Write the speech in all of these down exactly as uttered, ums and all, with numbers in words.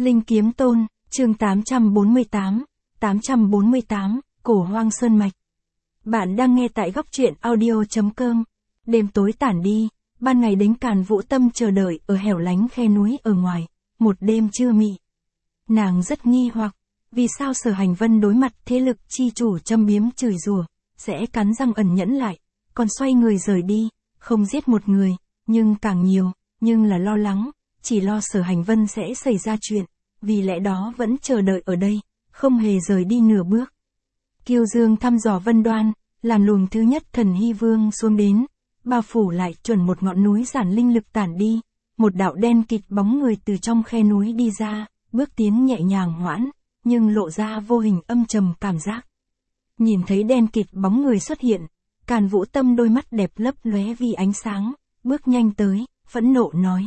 Linh Kiếm Tôn, chương tám trăm bốn mươi tám, tám trăm bốn mươi tám, Cổ Hoang Sơn Mạch. Bạn đang nghe tại góc truyện audio.com. Đêm tối tản đi, ban ngày Đính Càn Vũ Tâm chờ đợi ở hẻo lánh khe núi ở ngoài, một đêm trưa mị. Nàng rất nghi hoặc, vì sao Sở Hành Vân đối mặt thế lực chi chủ châm biếm chửi rủa, sẽ cắn răng ẩn nhẫn lại, còn xoay người rời đi, không giết một người, nhưng càng nhiều, nhưng là lo lắng, chỉ lo Sở Hành Vân sẽ xảy ra chuyện, vì lẽ đó vẫn chờ đợi ở đây, không hề rời đi nửa bước. Kiêu Dương thăm dò Vân Đoan, làn luồng thứ nhất Thần Hy Vương xuống đến, bao phủ lại chuẩn một ngọn núi giản linh lực tản đi, một đạo đen kịt bóng người từ trong khe núi đi ra, bước tiến nhẹ nhàng hoãn, nhưng lộ ra vô hình âm trầm cảm giác. Nhìn thấy đen kịt bóng người xuất hiện, Càn Vũ Tâm đôi mắt đẹp lấp lóe vì ánh sáng, bước nhanh tới, phẫn nộ nói: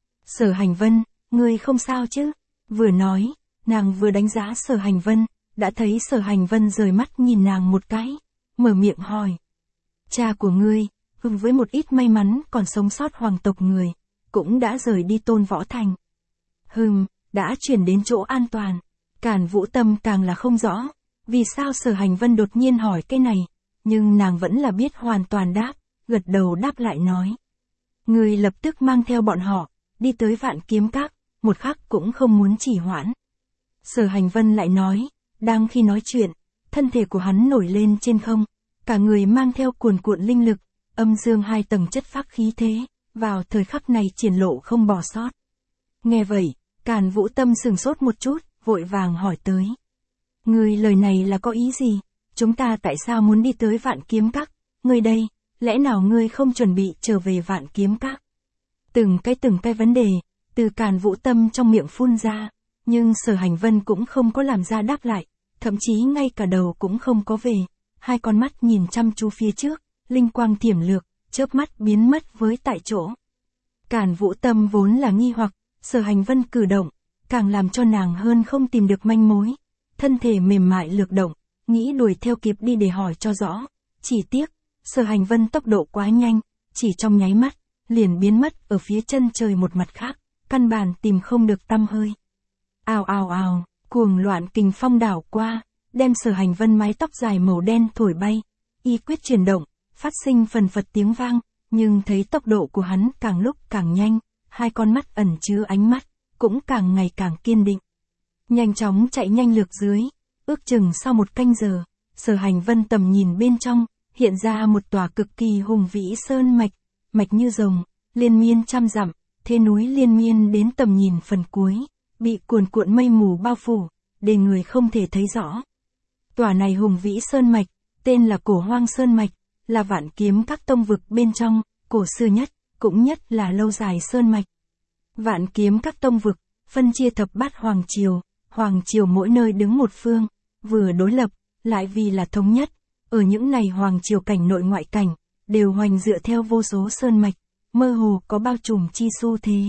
Sở Hành Vân, ngươi không sao chứ? Vừa nói, nàng vừa đánh giá Sở Hành Vân, đã thấy Sở Hành Vân rời mắt nhìn nàng một cái, mở miệng hỏi: Cha của ngươi, hưng với một ít may mắn còn sống sót hoàng tộc người, cũng đã rời đi Tôn Võ Thành. Hừm, đã chuyển đến chỗ an toàn. Càn Vũ Tâm càng là không rõ, vì sao Sở Hành Vân đột nhiên hỏi cái này, nhưng nàng vẫn là biết hoàn toàn đáp, gật đầu đáp lại nói: Ngươi lập tức mang theo bọn họ, đi tới Vạn Kiếm Các, một khắc cũng không muốn trì hoãn. Sở Hành Vân lại nói, đang khi nói chuyện, thân thể của hắn nổi lên trên không, cả người mang theo cuồn cuộn linh lực, âm dương hai tầng chất phác khí thế, vào thời khắc này triển lộ không bỏ sót. Nghe vậy, Càn Vũ Tâm sừng sốt một chút, vội vàng hỏi tới: Ngươi lời này là có ý gì? Chúng ta tại sao muốn đi tới Vạn Kiếm Các? Ngươi đây, lẽ nào ngươi không chuẩn bị trở về Vạn Kiếm Các? Từng cái từng cái vấn đề, từ Càn Vũ Tâm trong miệng phun ra, nhưng Sở Hành Vân cũng không có làm ra đáp lại, thậm chí ngay cả đầu cũng không có về, hai con mắt nhìn chăm chú phía trước, linh quang thiểm lược, chớp mắt biến mất với tại chỗ. Càn Vũ Tâm vốn là nghi hoặc, Sở Hành Vân cử động, càng làm cho nàng hơn không tìm được manh mối, thân thể mềm mại lược động, nghĩ đuổi theo kịp đi để hỏi cho rõ, chỉ tiếc, Sở Hành Vân tốc độ quá nhanh, chỉ trong nháy mắt, liền biến mất ở phía chân trời một mặt khác, căn bản tìm không được tăm hơi. Ào ào ào, cuồng loạn kình phong đảo qua, đem Sở Hành Vân mái tóc dài màu đen thổi bay, y quyết chuyển động, phát sinh phần phật tiếng vang, nhưng thấy tốc độ của hắn càng lúc càng nhanh, hai con mắt ẩn chứa ánh mắt, cũng càng ngày càng kiên định. Nhanh chóng chạy nhanh lược dưới, ước chừng sau một canh giờ, Sở Hành Vân tầm nhìn bên trong, hiện ra một tòa cực kỳ hùng vĩ sơn mạch, mạch như rồng, liên miên trăm dặm, thế núi liên miên đến tầm nhìn phần cuối, bị cuồn cuộn mây mù bao phủ, để người không thể thấy rõ. Tòa này hùng vĩ sơn mạch, tên là Cổ Hoang Sơn Mạch, là Vạn Kiếm Các tông vực bên trong, cổ xưa nhất, cũng nhất là lâu dài sơn mạch. Vạn Kiếm Các tông vực, phân chia thập bát hoàng triều, hoàng triều mỗi nơi đứng một phương, vừa đối lập, lại vì là thống nhất, ở những này hoàng triều cảnh nội ngoại cảnh, đều hoành dựa theo vô số sơn mạch, mơ hồ có bao trùm chi xu thế.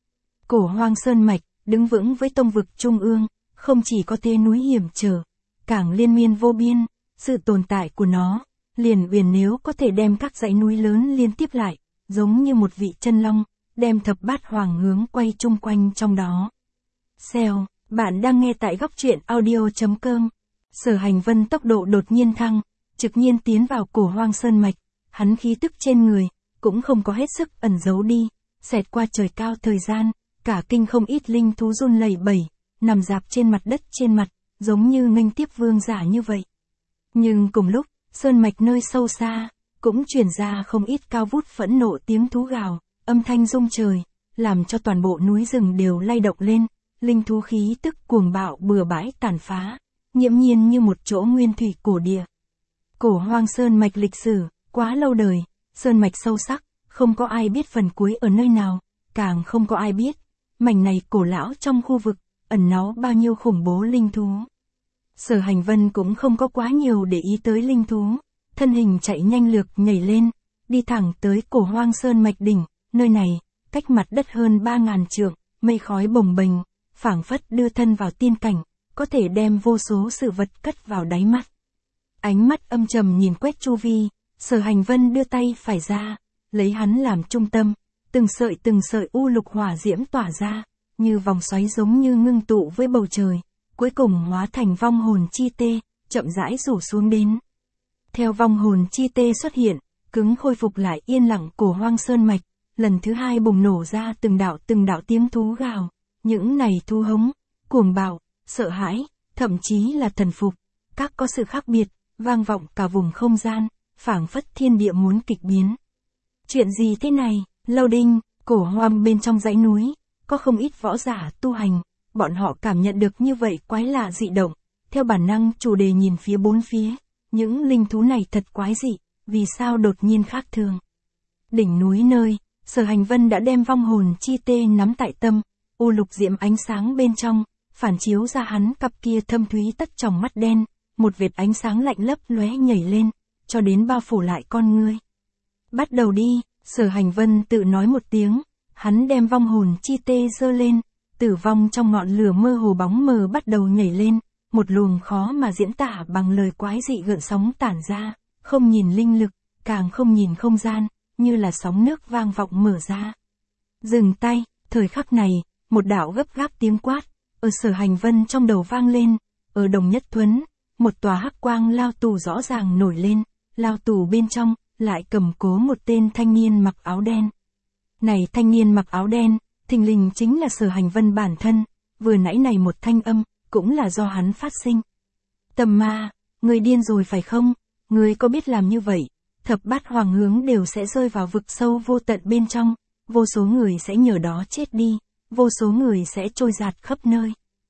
Cổ Hoang Sơn Mạch, đứng vững với tông vực trung ương, không chỉ có thế núi hiểm trở, càng liên miên vô biên, sự tồn tại của nó, liền uyển nếu có thể đem các dãy núi lớn liên tiếp lại, giống như một vị chân long, đem thập bát hoàng hướng quay chung quanh trong đó. Xèo, bạn đang nghe tại góc truyện audio.com. Sở Hành Vân tốc độ đột nhiên thăng, trực nhiên tiến vào Cổ Hoang Sơn Mạch, hắn khí tức trên người, cũng không có hết sức ẩn giấu đi, xẹt qua trời cao thời gian, cả kinh không ít linh thú run lẩy bẩy, nằm rạp trên mặt đất trên mặt, giống như nghênh tiếp vương giả như vậy. Nhưng cùng lúc, sơn mạch nơi sâu xa, cũng truyền ra không ít cao vút phẫn nộ tiếng thú gào, âm thanh rung trời, làm cho toàn bộ núi rừng đều lay động lên, linh thú khí tức cuồng bạo bừa bãi tàn phá, nghiễm nhiên như một chỗ nguyên thủy cổ địa. Cổ Hoang Sơn Mạch lịch sử, quá lâu đời, sơn mạch sâu sắc, không có ai biết phần cuối ở nơi nào, càng không có ai biết, mảnh này cổ lão trong khu vực, ẩn náu bao nhiêu khủng bố linh thú. Sở Hành Vân cũng không có quá nhiều để ý tới linh thú, thân hình chạy nhanh lược nhảy lên, đi thẳng tới Cổ Hoang Sơn Mạch đỉnh, nơi này, cách mặt đất hơn ba ngàn trượng, mây khói bồng bềnh, phảng phất đưa thân vào tiên cảnh, có thể đem vô số sự vật cất vào đáy mắt. Ánh mắt âm trầm nhìn quét chu vi, Sở Hành Vân đưa tay phải ra, lấy hắn làm trung tâm, từng sợi từng sợi u lục hỏa diễm tỏa ra, như vòng xoáy giống như ngưng tụ với bầu trời, cuối cùng hóa thành vong hồn chi tê, chậm rãi rủ xuống đến. Theo vong hồn chi tê xuất hiện, cứng khôi phục lại yên lặng cổ hoang sơn mạch, lần thứ hai bùng nổ ra từng đạo từng đạo tiếng thú gào, những này thú hống, cuồng bạo, sợ hãi, thậm chí là thần phục, các có sự khác biệt, vang vọng cả vùng không gian, phảng phất thiên địa muốn kịch biến. Chuyện gì thế này? Lâu Đinh, cổ hoang bên trong dãy núi, có không ít võ giả tu hành, bọn họ cảm nhận được như vậy quái lạ dị động, theo bản năng chủ đề nhìn phía bốn phía, những linh thú này thật quái dị, vì sao đột nhiên khác thường. Đỉnh núi nơi, Sở Hành Vân đã đem vong hồn chi tê nắm tại tâm, u lục diễm ánh sáng bên trong, phản chiếu ra hắn cặp kia thâm thúy tất tròng mắt đen, một vệt ánh sáng lạnh lấp lóe nhảy lên, cho đến bao phủ lại con ngươi. Bắt đầu đi, Sở Hành Vân tự nói một tiếng, hắn đem vong hồn chi tê giơ lên, tử vong trong ngọn lửa mơ hồ bóng mờ bắt đầu nhảy lên, một luồng khó mà diễn tả bằng lời quái dị gợn sóng tản ra, không nhìn linh lực, càng không nhìn không gian, như là sóng nước vang vọng mở ra. Dừng tay, thời khắc này, một đạo gấp gáp tiếng quát, ở Sở Hành Vân trong đầu vang lên, ở Đồng Nhất Thuấn, một tòa hắc quang lao tù rõ ràng nổi lên, lao tù bên trong, lại cầm cố một tên thanh niên mặc áo đen. Này thanh niên mặc áo đen, thình lình chính là Sở Hành Vân bản thân, vừa nãy này một thanh âm, cũng là do hắn phát sinh. Tâm ma, người điên rồi phải không? Người có biết làm như vậy, thập bát hoàng hướng đều sẽ rơi vào vực sâu vô tận bên trong, vô số người sẽ nhờ đó chết đi, vô số người sẽ trôi dạt khắp nơi.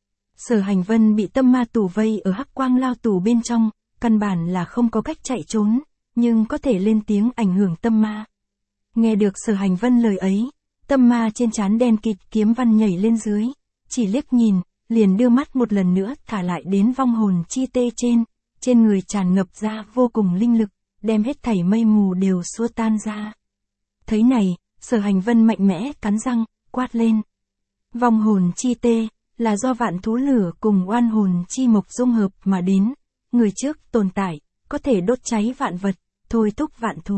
Sở Hành Vân bị tâm ma tù vây ở hắc quang lao tù bên trong, căn bản là không có cách chạy trốn, nhưng có thể lên tiếng ảnh hưởng tâm ma. Nghe được Sở Hành Vân lời ấy, tâm ma trên trán đen kịt kiếm văn nhảy lên dưới, chỉ liếc nhìn, liền đưa mắt một lần nữa thả lại đến vong hồn chi tê trên, trên người tràn ngập ra vô cùng linh lực, đem hết thảy mây mù đều xua tan ra. Thấy này, Sở Hành Vân mạnh mẽ cắn răng, quát lên. Vong hồn chi tê, là do vạn thú lửa cùng oan hồn chi mộc dung hợp mà đến, người trước tồn tại, có thể đốt cháy vạn vật, thôi thúc vạn thú.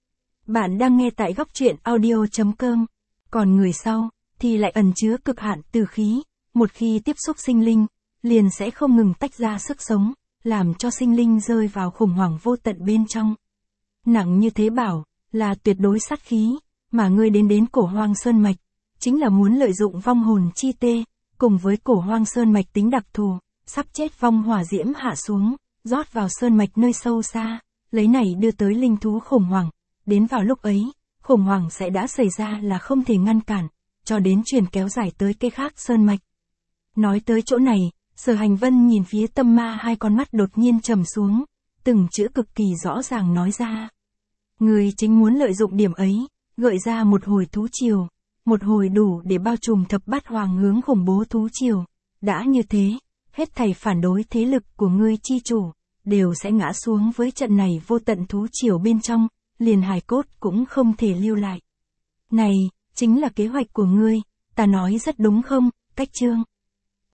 Bạn đang nghe tại góc truyện audio chấm com, còn người sau, thì lại ẩn chứa cực hạn tử khí, một khi tiếp xúc sinh linh, liền sẽ không ngừng tách ra sức sống, làm cho sinh linh rơi vào khủng hoảng vô tận bên trong. Nặng như thế bảo, là tuyệt đối sát khí, mà ngươi đến đến cổ hoang sơn mạch, chính là muốn lợi dụng vong hồn chi tê, cùng với cổ hoang sơn mạch tính đặc thù, sắp chết vong hỏa diễm hạ xuống, rót vào sơn mạch nơi sâu xa, lấy này đưa tới linh thú khủng hoảng, đến vào lúc ấy, khủng hoảng sẽ đã xảy ra là không thể ngăn cản, cho đến truyền kéo dài tới cây khác sơn mạch. Nói tới chỗ này, Sở Hành Vân nhìn phía tâm ma hai con mắt đột nhiên trầm xuống, từng chữ cực kỳ rõ ràng nói ra. Người chính muốn lợi dụng điểm ấy, gợi ra một hồi thú triều, một hồi đủ để bao trùm thập bát hoàng hướng khủng bố thú triều. Đã như thế, hết thảy phản đối thế lực của ngươi chi chủ, đều sẽ ngã xuống với trận này vô tận thú triều bên trong, liền hài cốt cũng không thể lưu lại. Này, chính là kế hoạch của ngươi, ta nói rất đúng không, Cách Chương?